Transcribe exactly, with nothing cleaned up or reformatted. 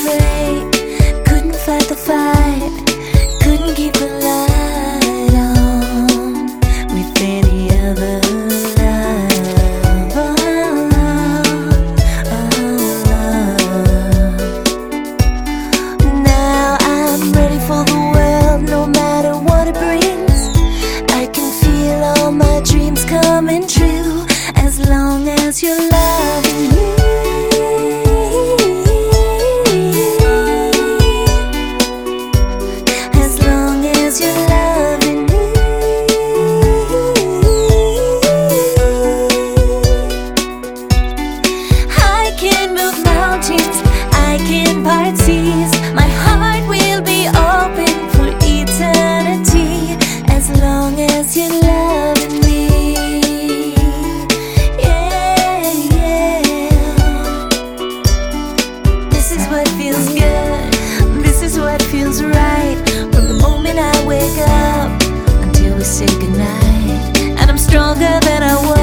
afraid, couldn't fight the fight, couldn't keep the light on with any other love. Oh, oh, oh. Now I'm ready for the world, no matter what it brings. I can feel all my dreams coming true, as long as you're loving me. I can part seas, my heart will be open for eternity, as long as you're loving me. Yeah, yeah. This is what feels good, this is what feels right, from the moment I wake up until we say goodnight. And I'm stronger than I was.